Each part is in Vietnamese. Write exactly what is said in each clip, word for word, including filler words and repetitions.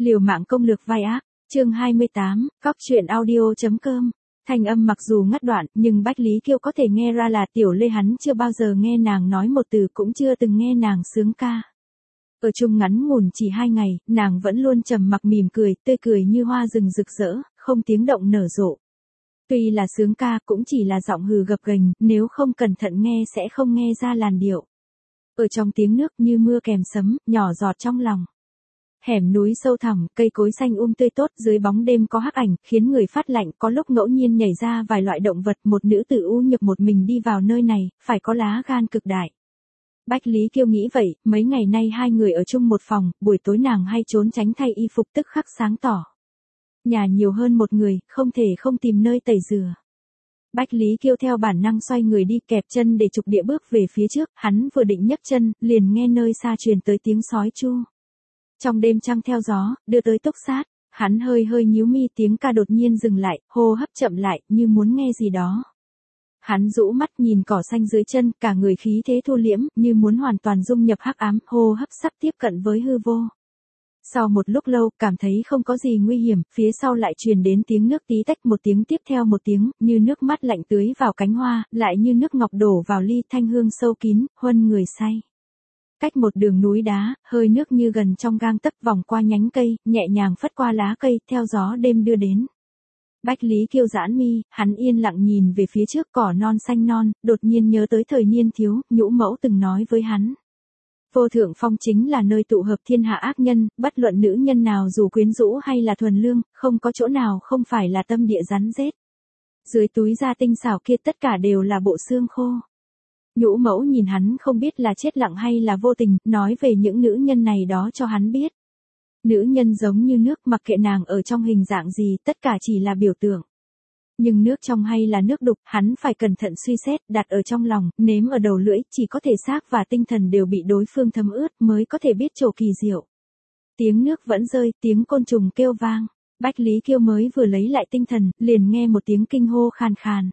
Liều mạng công lược vai ác, chương hai mươi tám, cóc truyện audio.com. Thanh âm mặc dù ngắt đoạn, nhưng Bách Lý Kiêu có thể nghe ra là Tiểu Lê hắn chưa bao giờ nghe nàng nói một từ, cũng chưa từng nghe nàng sướng ca. Ở chung ngắn ngủn chỉ hai ngày, nàng vẫn luôn trầm mặc mỉm cười, tươi cười như hoa rừng rực rỡ, không tiếng động nở rộ. Tuy là sướng ca cũng chỉ là giọng hừ gập ghềnh, nếu không cẩn thận nghe sẽ không nghe ra làn điệu. Ở trong tiếng nước như mưa kèm sấm, nhỏ giọt trong lòng. Hẻm núi sâu thẳm, cây cối xanh um tươi tốt, dưới bóng đêm có hắc ảnh, khiến người phát lạnh, có lúc ngẫu nhiên nhảy ra vài loại động vật, một nữ tử u nhược một mình đi vào nơi này, phải có lá gan cực đại. Bách Lý Kiêu nghĩ vậy, mấy ngày nay hai người ở chung một phòng, buổi tối nàng hay trốn tránh thay y phục tức khắc sáng tỏ. Nhà nhiều hơn một người, không thể không tìm nơi tẩy rửa. Bách Lý Kiêu theo bản năng xoay người đi, kẹp chân để trục địa bước về phía trước, hắn vừa định nhấc chân, liền nghe nơi xa truyền tới tiếng sói chu. Trong đêm trăng theo gió, đưa tới túc sát, hắn hơi hơi nhíu mi, tiếng ca đột nhiên dừng lại, hô hấp chậm lại, như muốn nghe gì đó. Hắn rũ mắt nhìn cỏ xanh dưới chân, cả người khí thế thu liễm, như muốn hoàn toàn dung nhập hắc ám, hô hấp sắp tiếp cận với hư vô. Sau một lúc lâu, cảm thấy không có gì nguy hiểm, phía sau lại truyền đến tiếng nước tí tách, một tiếng tiếp theo một tiếng, như nước mắt lạnh tưới vào cánh hoa, lại như nước ngọc đổ vào ly, thanh hương sâu kín, huân người say. Cách một đường núi đá, hơi nước như gần trong gang tấc, vòng qua nhánh cây, nhẹ nhàng phất qua lá cây, theo gió đêm đưa đến. Bách Lý Kiêu giãn mi, hắn yên lặng nhìn về phía trước, cỏ non xanh non, đột nhiên nhớ tới thời niên thiếu, nhũ mẫu từng nói với hắn. Vô Thượng Phong chính là nơi tụ hợp thiên hạ ác nhân, bất luận nữ nhân nào dù quyến rũ hay là thuần lương, không có chỗ nào không phải là tâm địa rắn rết. Dưới túi da tinh xảo kia tất cả đều là bộ xương khô. Nhũ mẫu nhìn hắn không biết là chết lặng hay là vô tình, nói về những nữ nhân này đó cho hắn biết. Nữ nhân giống như nước, mặc kệ nàng ở trong hình dạng gì, tất cả chỉ là biểu tượng. Nhưng nước trong hay là nước đục, hắn phải cẩn thận suy xét, đặt ở trong lòng, nếm ở đầu lưỡi, chỉ có thể xác và tinh thần đều bị đối phương thấm ướt mới có thể biết chỗ kỳ diệu. Tiếng nước vẫn rơi, tiếng côn trùng kêu vang. Bách Lý Kiêu mới vừa lấy lại tinh thần, liền nghe một tiếng kinh hô khàn khàn.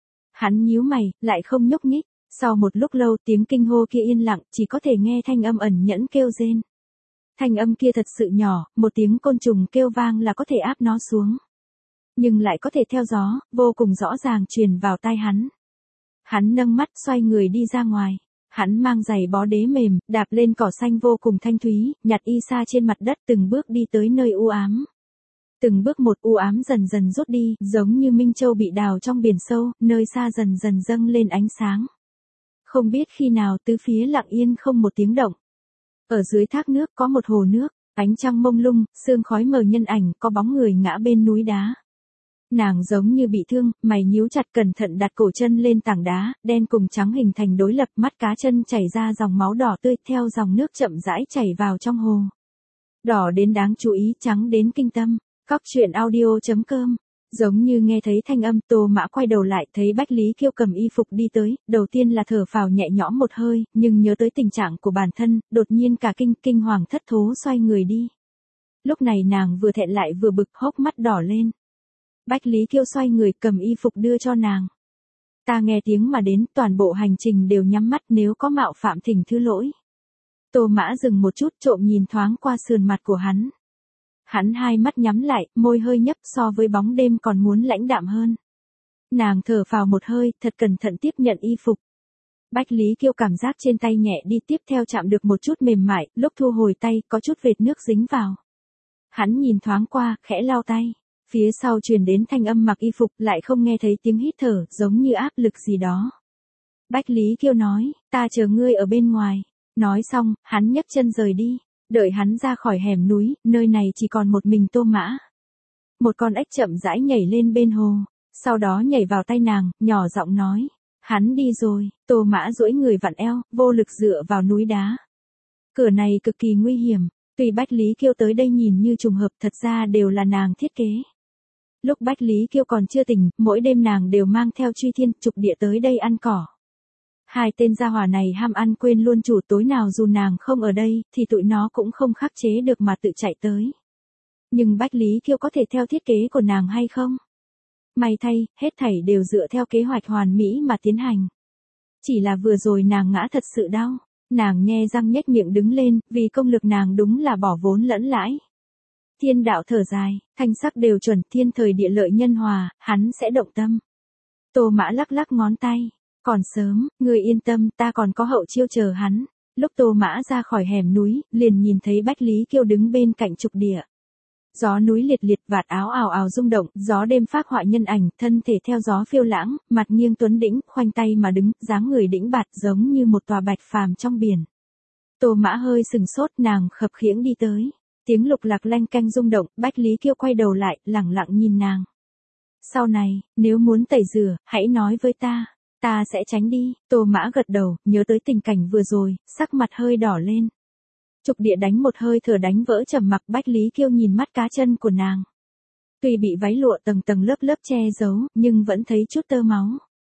Hắn nhíu mày, lại không nhúc nhích. Sau một lúc lâu, tiếng kinh hô kia yên lặng, chỉ có thể nghe thanh âm ẩn nhẫn kêu rên. Thanh âm kia thật sự nhỏ, một tiếng côn trùng kêu vang là có thể áp nó xuống. Nhưng lại có thể theo gió, vô cùng rõ ràng truyền vào tai hắn. Hắn nâng mắt xoay người đi ra ngoài. Hắn mang giày bó đế mềm, đạp lên cỏ xanh vô cùng thanh thúy, nhặt y sa trên mặt đất, từng bước đi tới nơi u ám. Từng bước một, u ám dần dần rút đi, giống như Minh Châu bị đào trong biển sâu, nơi xa dần dần dâng lên ánh sáng. Không biết khi nào tứ phía lặng yên không một tiếng động. Ở dưới thác nước có một hồ nước, ánh trăng mông lung, sương khói mờ nhân ảnh, có bóng người ngã bên núi đá. Nàng giống như bị thương, mày nhíu chặt, cẩn thận đặt cổ chân lên tảng đá, đen cùng trắng hình thành đối lập, mắt cá chân chảy ra dòng máu đỏ tươi, theo dòng nước chậm rãi chảy vào trong hồ. Đỏ đến đáng chú ý, trắng đến kinh tâm. Cóc truyện audio.com. Giống như nghe thấy thanh âm, Tô Mã quay đầu lại, thấy Bách Lý Kiêu cầm y phục đi tới, đầu tiên là thở phào nhẹ nhõm một hơi, nhưng nhớ tới tình trạng của bản thân, đột nhiên cả kinh, kinh hoàng thất thố xoay người đi. Lúc này nàng vừa thẹn lại vừa bực, hốc mắt đỏ lên. Bách Lý Kiêu xoay người, cầm y phục đưa cho nàng. Ta nghe tiếng mà đến, toàn bộ hành trình đều nhắm mắt, nếu có mạo phạm thỉnh thứ lỗi. Tô Mã dừng một chút, trộm nhìn thoáng qua sườn mặt của hắn. Hắn hai mắt nhắm lại, môi hơi nhấp, so với bóng đêm còn muốn lãnh đạm hơn. Nàng thở phào một hơi, thật cẩn thận tiếp nhận y phục. Bách Lý Kiêu cảm giác trên tay nhẹ đi, tiếp theo chạm được một chút mềm mại, lúc thu hồi tay, có chút vệt nước dính vào. Hắn nhìn thoáng qua, khẽ lau tay. Phía sau truyền đến thanh âm mặc y phục, lại không nghe thấy tiếng hít thở, giống như áp lực gì đó. Bách Lý Kiêu nói, ta chờ ngươi ở bên ngoài. Nói xong, hắn nhấc chân rời đi. Đợi hắn ra khỏi hẻm núi, nơi này chỉ còn một mình Tô Mã. Một con ếch chậm rãi nhảy lên bên hồ, sau đó nhảy vào tay nàng, nhỏ giọng nói, hắn đi rồi. Tô Mã duỗi người vặn eo, vô lực dựa vào núi đá. Cửa này cực kỳ nguy hiểm, tuy Bách Lý Kiêu tới đây nhìn như trùng hợp, thật ra đều là nàng thiết kế. Lúc Bách Lý Kiêu còn chưa tỉnh, mỗi đêm nàng đều mang theo Truy Thiên, Trục Địa tới đây ăn cỏ. Hai tên gia hỏa này ham ăn quên luôn chủ, tối nào dù nàng không ở đây, thì tụi nó cũng không khắc chế được mà tự chạy tới. Nhưng Bách Lý Kiêu có thể theo thiết kế của nàng hay không? May thay, hết thảy đều dựa theo kế hoạch hoàn mỹ mà tiến hành. Chỉ là vừa rồi nàng ngã thật sự đau. Nàng nhe răng nhếch miệng đứng lên, vì công lực nàng đúng là bỏ vốn lẫn lãi. Thiên đạo thở dài, thanh sắc đều chuẩn, thiên thời địa lợi nhân hòa, hắn sẽ động tâm. Tô Mã lắc lắc ngón tay, còn sớm, ngươi yên tâm, ta còn có hậu chiêu chờ hắn. Lúc Tô Mã ra khỏi hẻm núi, liền nhìn thấy Bách Lý Kiêu đứng bên cạnh trục địa. Gió núi liệt liệt, vạt áo ào ào rung động, gió đêm phác họa nhân ảnh, thân thể theo gió phiêu lãng, mặt nghiêng tuấn đĩnh, khoanh tay mà đứng, dáng người đĩnh bạt giống như một tòa bạch phàm trong biển. Tô Mã hơi sừng sốt, nàng khập khiễng đi tới. Tiếng lục lạc lanh canh rung động, Bách Lý Kiêu quay đầu lại, lẳng lặng nhìn nàng. Sau này, nếu muốn tẩy rửa, hãy nói với ta, ta sẽ tránh đi. Tô Mã gật đầu, nhớ tới tình cảnh vừa rồi, sắc mặt hơi đỏ lên. Trục địa đánh một hơi thở đánh vỡ trầm mặc, Bách Lý Kiêu nhìn mắt cá chân của nàng. Tuy bị váy lụa tầng tầng lớp lớp che giấu, nhưng vẫn thấy chút tơ máu.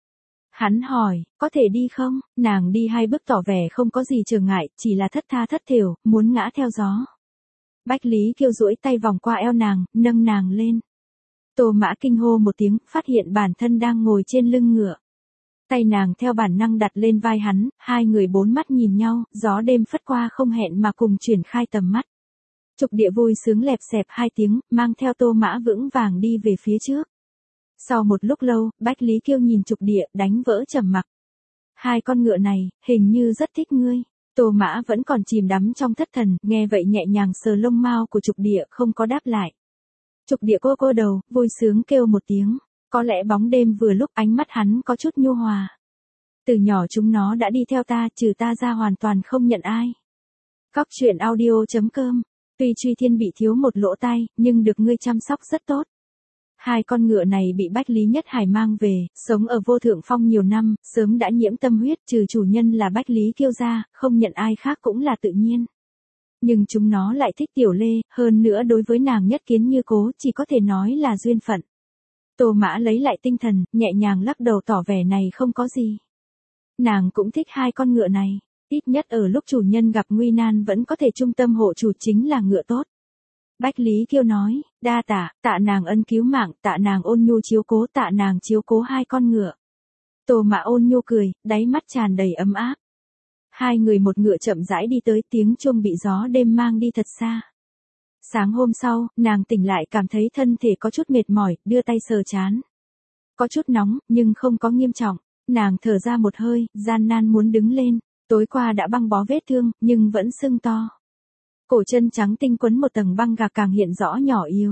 Hắn hỏi, có thể đi không? Nàng đi hai bước tỏ vẻ không có gì trở ngại, chỉ là thất tha thất thểu, muốn ngã theo gió. Bách Lý Kiêu duỗi tay vòng qua eo nàng, nâng nàng lên. Tô Mã kinh hô một tiếng, phát hiện bản thân đang ngồi trên lưng ngựa. Tay nàng theo bản năng đặt lên vai hắn, hai người bốn mắt nhìn nhau, gió đêm phất qua không hẹn mà cùng chuyển khai tầm mắt. Trục địa vui sướng lẹp xẹp hai tiếng, mang theo Tô Mã vững vàng đi về phía trước. Sau một lúc lâu, Bách Lý Kiêu nhìn trục địa, đánh vỡ trầm mặc. Hai con ngựa này, hình như rất thích ngươi. Tô Mã vẫn còn chìm đắm trong thất thần, nghe vậy nhẹ nhàng sờ lông mao của trục địa, không có đáp lại. Trục địa cô cô đầu, vui sướng kêu một tiếng. Có lẽ bóng đêm vừa lúc, ánh mắt hắn có chút nhu hòa. Từ nhỏ chúng nó đã đi theo ta, trừ ta ra hoàn toàn không nhận ai. Cóc truyện audio chấm com. Tuy Truy Thiên bị thiếu một lỗ tai, nhưng được ngươi chăm sóc rất tốt. Hai con ngựa này bị Bách Lý Nhất Hải mang về, sống ở Vô Thượng Phong nhiều năm, sớm đã nhiễm tâm huyết, trừ chủ nhân là Bách Lý Kiêu ra, không nhận ai khác cũng là tự nhiên. Nhưng chúng nó lại thích Tiểu Lê, hơn nữa đối với nàng nhất kiến như cố, chỉ có thể nói là duyên phận. Tô Mã lấy lại tinh thần, nhẹ nhàng lắc đầu tỏ vẻ này không có gì. Nàng cũng thích hai con ngựa này, ít nhất ở lúc chủ nhân gặp nguy nan vẫn có thể trung tâm hộ chủ, chính là ngựa tốt. Bách Lý Kiêu nói, đa tạ, tạ nàng ân cứu mạng, tạ nàng ôn nhu chiếu cố, tạ nàng chiếu cố hai con ngựa. Tô Mã ôn nhu cười, đáy mắt tràn đầy ấm áp. Hai người một ngựa chậm rãi đi tới, tiếng chuông bị gió đêm mang đi thật xa. Sáng hôm sau, nàng tỉnh lại cảm thấy thân thể có chút mệt mỏi, đưa tay sờ trán. Có chút nóng, nhưng không có nghiêm trọng. Nàng thở ra một hơi, gian nan muốn đứng lên. Tối qua đã băng bó vết thương, nhưng vẫn sưng to. Cổ chân trắng tinh quấn một tầng băng gạc càng hiện rõ nhỏ yếu.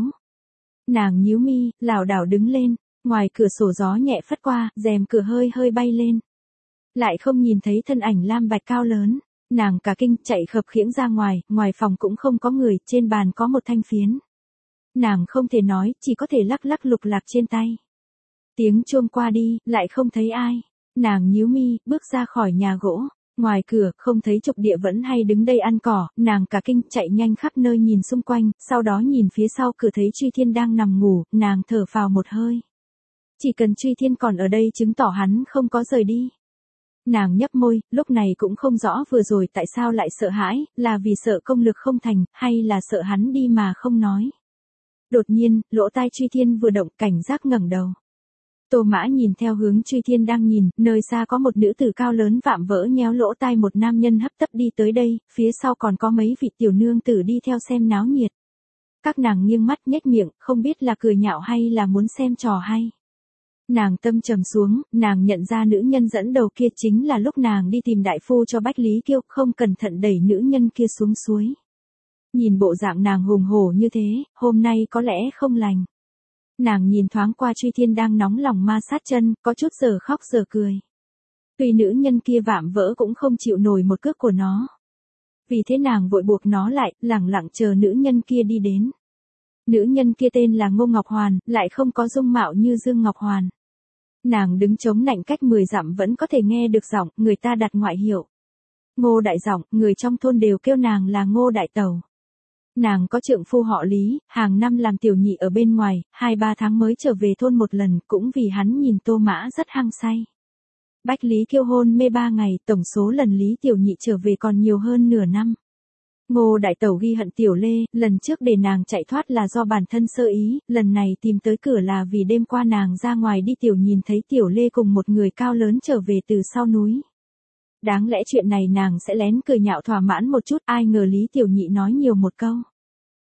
Nàng nhíu mi, lảo đảo đứng lên. Ngoài cửa sổ gió nhẹ phất qua, rèm cửa hơi hơi bay lên. Lại không nhìn thấy thân ảnh lam bạch cao lớn. Nàng cả kinh, chạy khập khiễng ra ngoài, ngoài phòng cũng không có người, trên bàn có một thanh phiến. Nàng không thể nói, chỉ có thể lắc lắc lục lạc trên tay. Tiếng chuông qua đi, lại không thấy ai. Nàng nhíu mi, bước ra khỏi nhà gỗ. Ngoài cửa, không thấy trục địa vẫn hay đứng đây ăn cỏ, nàng cả kinh, chạy nhanh khắp nơi nhìn xung quanh, sau đó nhìn phía sau cửa thấy Truy Thiên đang nằm ngủ, nàng thở phào một hơi. Chỉ cần Truy Thiên còn ở đây chứng tỏ hắn không có rời đi. Nàng nhấp môi, lúc này cũng không rõ vừa rồi tại sao lại sợ hãi, là vì sợ công lực không thành, hay là sợ hắn đi mà không nói. Đột nhiên, lỗ tai Truy Thiên vừa động, cảnh giác ngẩng đầu. Tô Mã nhìn theo hướng Truy Thiên đang nhìn, nơi xa có một nữ tử cao lớn vạm vỡ nhéo lỗ tai một nam nhân hấp tấp đi tới đây, phía sau còn có mấy vị tiểu nương tử đi theo xem náo nhiệt. Các nàng nghiêng mắt nhếch miệng, không biết là cười nhạo hay là muốn xem trò hay. Nàng tâm trầm xuống, nàng nhận ra nữ nhân dẫn đầu kia chính là lúc nàng đi tìm đại phu cho Bách Lý Kiêu, không cẩn thận đẩy nữ nhân kia xuống suối. Nhìn bộ dạng nàng hùng hổ như thế, hôm nay có lẽ không lành. Nàng nhìn thoáng qua Truy Thiên đang nóng lòng ma sát chân, có chút giờ khóc giờ cười. Tuy nữ nhân kia vạm vỡ cũng không chịu nổi một cước của nó. Vì thế nàng vội buộc nó lại, lẳng lặng chờ nữ nhân kia đi đến. Nữ nhân kia tên là Ngô Ngọc Hoàn, lại không có dung mạo như Dương Ngọc Hoàn. Nàng đứng chống nạnh cách mười dặm vẫn có thể nghe được giọng, người ta đặt ngoại hiệu. Ngô Đại Giọng, người trong thôn đều kêu nàng là Ngô Đại Tẩu. Nàng có trượng phu họ Lý, hàng năm làm tiểu nhị ở bên ngoài, hai ba tháng mới trở về thôn một lần, cũng vì hắn nhìn Tô Mã rất hăng say. Bách Lý Kiêu hôn mê ba ngày, tổng số lần Lý tiểu nhị trở về còn nhiều hơn nửa năm. Ngô Đại Tẩu ghi hận Tiểu Lê, lần trước để nàng chạy thoát là do bản thân sơ ý, lần này tìm tới cửa là vì đêm qua nàng ra ngoài đi tiểu nhìn thấy Tiểu Lê cùng một người cao lớn trở về từ sau núi. Đáng lẽ chuyện này nàng sẽ lén cười nhạo thỏa mãn một chút, ai ngờ Lý tiểu nhị nói nhiều một câu.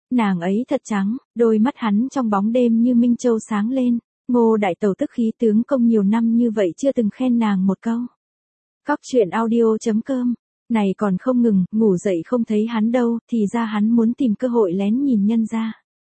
Nàng ấy thật trắng, đôi mắt hắn trong bóng đêm như minh châu sáng lên. Ngô Đại Tẩu tức khí tướng công nhiều năm như vậy chưa từng khen nàng một câu. Cóc truyện audio.com. Này còn không ngừng, ngủ dậy không thấy hắn đâu, thì ra hắn muốn tìm cơ hội lén nhìn nhân ra.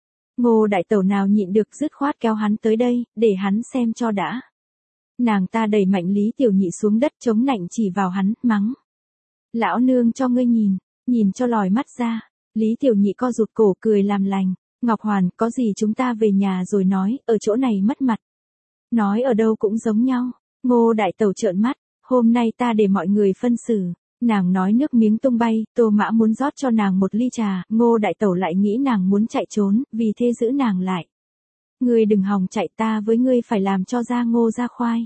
Ngô Đại Tẩu nào nhịn được dứt khoát kéo hắn tới đây, để hắn xem cho đã. Nàng ta đẩy mạnh Lý Tiểu Nhị xuống đất chống nạnh chỉ vào hắn, mắng. Lão nương cho ngươi nhìn, nhìn cho lòi mắt ra. Lý Tiểu Nhị co rụt cổ cười làm lành. Ngọc Hoàn, có gì chúng ta về nhà rồi nói, ở chỗ này mất mặt. Nói ở đâu cũng giống nhau. Ngô Đại Tẩu trợn mắt, hôm nay ta để mọi người phân xử. Nàng nói nước miếng tung bay, Tô Mã muốn rót cho nàng một ly trà, Ngô Đại Tẩu lại nghĩ nàng muốn chạy trốn, vì thế giữ nàng lại. Ngươi đừng hòng chạy, ta với ngươi phải làm cho ra ngô ra khoai.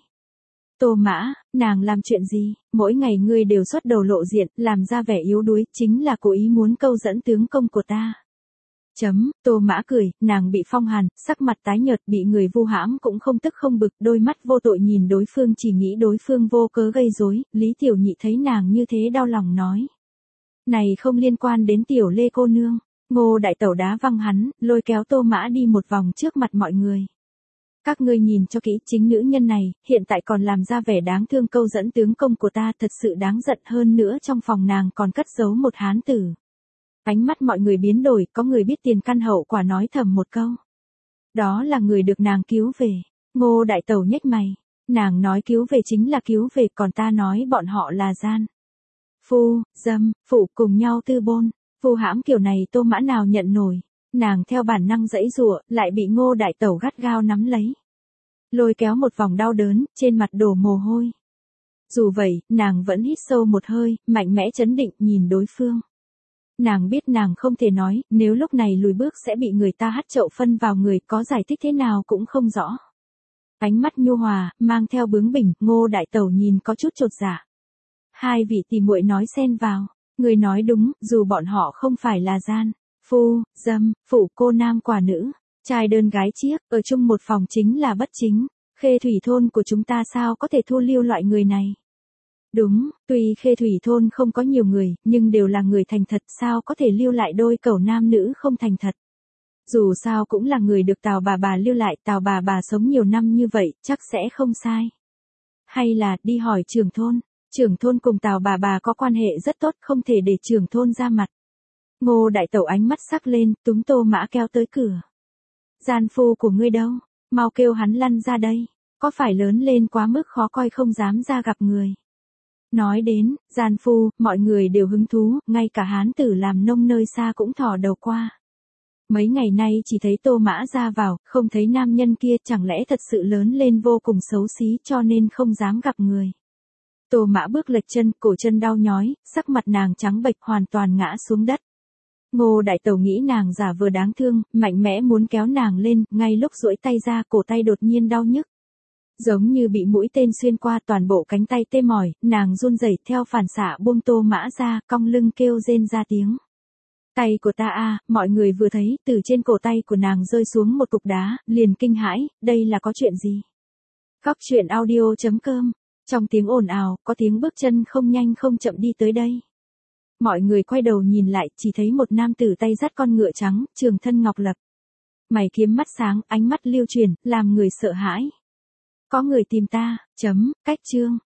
Tô Mã, nàng làm chuyện gì, mỗi ngày ngươi đều xuất đầu lộ diện, làm ra vẻ yếu đuối, chính là cố ý muốn câu dẫn tướng công của ta. Chấm, Tô Mã cười, nàng bị phong hàn, sắc mặt tái nhợt, bị người vu hãm cũng không tức không bực, đôi mắt vô tội nhìn đối phương chỉ nghĩ đối phương vô cớ gây rối. Lý Tiểu Nhị thấy nàng như thế đau lòng nói. Này không liên quan đến Tiểu Lê cô nương. Ngô Đại Tẩu đá văng hắn, lôi kéo Tô Mã đi một vòng trước mặt mọi người. Các ngươi nhìn cho kỹ, chính nữ nhân này, hiện tại còn làm ra vẻ đáng thương câu dẫn tướng công của ta, thật sự đáng giận, hơn nữa trong phòng nàng còn cất giấu một hán tử. Ánh mắt mọi người biến đổi, có người biết tiền căn hậu quả nói thầm một câu. Đó là người được nàng cứu về. Ngô Đại Tẩu nhếch mày. Nàng nói cứu về chính là cứu về, còn ta nói bọn họ là gian. Phu, dâm, phụ cùng nhau tư bôn. Vu hãm kiểu này Tô Mã nào nhận nổi. Nàng theo bản năng giãy giụa, lại bị Ngô Đại Tẩu gắt gao nắm lấy. Lôi kéo một vòng đau đớn, trên mặt đổ mồ hôi. Dù vậy, nàng vẫn hít sâu một hơi, mạnh mẽ trấn định nhìn đối phương. Nàng biết nàng không thể nói, nếu lúc này lùi bước sẽ bị người ta hắt chậu phân vào người, có giải thích thế nào cũng không rõ. Ánh mắt nhu hòa, mang theo bướng bỉnh, Ngô Đại Tẩu nhìn có chút chột dạ. Hai vị tỷ muội nói xen vào, người nói đúng, dù bọn họ không phải là gian, phu, dâm, phụ cô nam quả nữ, trai đơn gái chiếc, ở chung một phòng chính là bất chính, Khê Thủy thôn của chúng ta sao có thể thu lưu loại người này. Đúng, tuy Khê Thủy thôn không có nhiều người, nhưng đều là người thành thật, sao có thể lưu lại đôi cẩu nam nữ không thành thật. Dù sao cũng là người được Tào bà bà lưu lại, Tào bà bà sống nhiều năm như vậy, chắc sẽ không sai. Hay là, đi hỏi trưởng thôn, trưởng thôn cùng Tào bà bà có quan hệ rất tốt, không thể để trưởng thôn ra mặt. Ngô Đại Tẩu ánh mắt sắc lên, túm Tô Mã kéo tới cửa. Gian phu của ngươi đâu, mau kêu hắn lăn ra đây, có phải lớn lên quá mức khó coi không dám ra gặp người. Nói đến, gian phu, mọi người đều hứng thú, ngay cả hán tử làm nông nơi xa cũng thò đầu qua. Mấy ngày nay chỉ thấy Tô Mã ra vào, không thấy nam nhân kia, chẳng lẽ thật sự lớn lên vô cùng xấu xí cho nên không dám gặp người. Tô Mã bước lệch chân, cổ chân đau nhói, sắc mặt nàng trắng bệch hoàn toàn ngã xuống đất. Ngô Đại Tẩu nghĩ nàng giả vờ đáng thương, mạnh mẽ muốn kéo nàng lên, ngay lúc duỗi tay ra cổ tay đột nhiên đau nhức. Giống như bị mũi tên xuyên qua toàn bộ cánh tay tê mỏi, nàng run rẩy theo phản xạ buông Tô Mã ra, cong lưng kêu rên ra tiếng. Tay của ta a, mọi người vừa thấy, từ trên cổ tay của nàng rơi xuống một cục đá, liền kinh hãi, đây là có chuyện gì? Cóc truyện audio.com, trong tiếng ồn ào, có tiếng bước chân không nhanh không chậm đi tới đây. Mọi người quay đầu nhìn lại, chỉ thấy một nam tử tay dắt con ngựa trắng, trường thân ngọc lập. Mày kiếm mắt sáng, ánh mắt lưu chuyển, làm người sợ hãi. Có người tìm ta, chấm, cách chương.